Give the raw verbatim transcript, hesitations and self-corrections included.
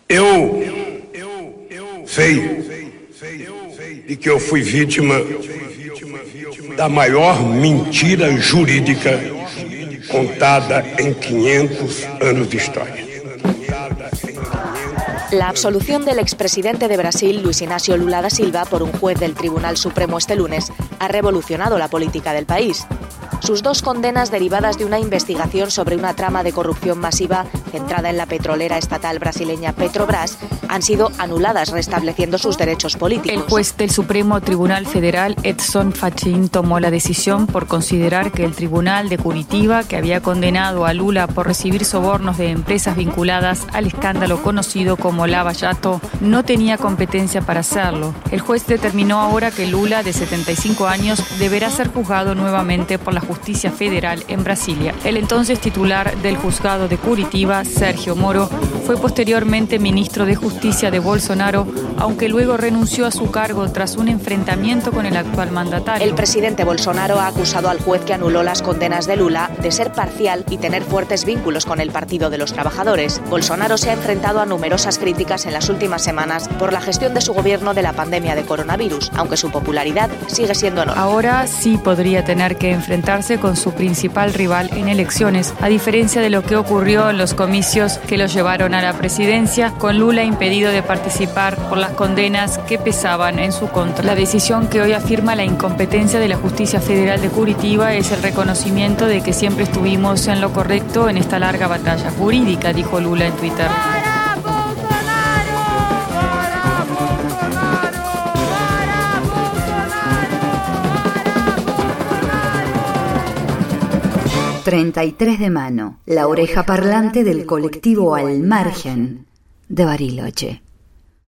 Eu sei de que eu fui vítima da maior mentira jurídica contada en quinientos anos de historia. La absolución del expresidente de Brasil, Luis Inácio Lula da Silva, por un juez del Tribunal Supremo este lunes, ha revolucionado la política del país. Sus dos condenas, derivadas de una investigación sobre una trama de corrupción masiva centrada en la petrolera estatal brasileña Petrobras, han sido anuladas, restableciendo sus derechos políticos. El juez del Supremo Tribunal Federal, Edson Fachin, tomó la decisión por considerar que el Tribunal de Curitiba, que había condenado a Lula por recibir sobornos de empresas vinculadas al escándalo conocido como Lava Jato, no tenía competencia para hacerlo. El juez determinó ahora que Lula, de setenta y cinco años, deberá ser juzgado nuevamente por la Justicia Federal en Brasilia. El entonces titular del juzgado de Curitiba, Sérgio Moro, fue posteriormente ministro de Justicia de Bolsonaro, aunque luego renunció a su cargo tras un enfrentamiento con el actual mandatario. El presidente Bolsonaro ha acusado al juez que anuló las condenas de Lula de ser parcial y tener fuertes vínculos con el Partido de los Trabajadores. Bolsonaro se ha enfrentado a numerosas críticas en las últimas semanas por la gestión de su gobierno de la pandemia de coronavirus, aunque su popularidad sigue siendo enorme. Ahora sí podría tener que enfrentarse con su principal rival en elecciones, a diferencia de lo que ocurrió en los comicios que lo llevaron a la presidencia, con Lula impedido de participar por las condenas que pesaban en su contra. La decisión que hoy afirma la incompetencia de la Justicia Federal de Curitiba es el reconocimiento de que siempre estuvimos en lo correcto en esta larga batalla jurídica, dijo Lula en Twitter. treinta y tres de mano, la oreja parlante del colectivo Al Margen de Bariloche.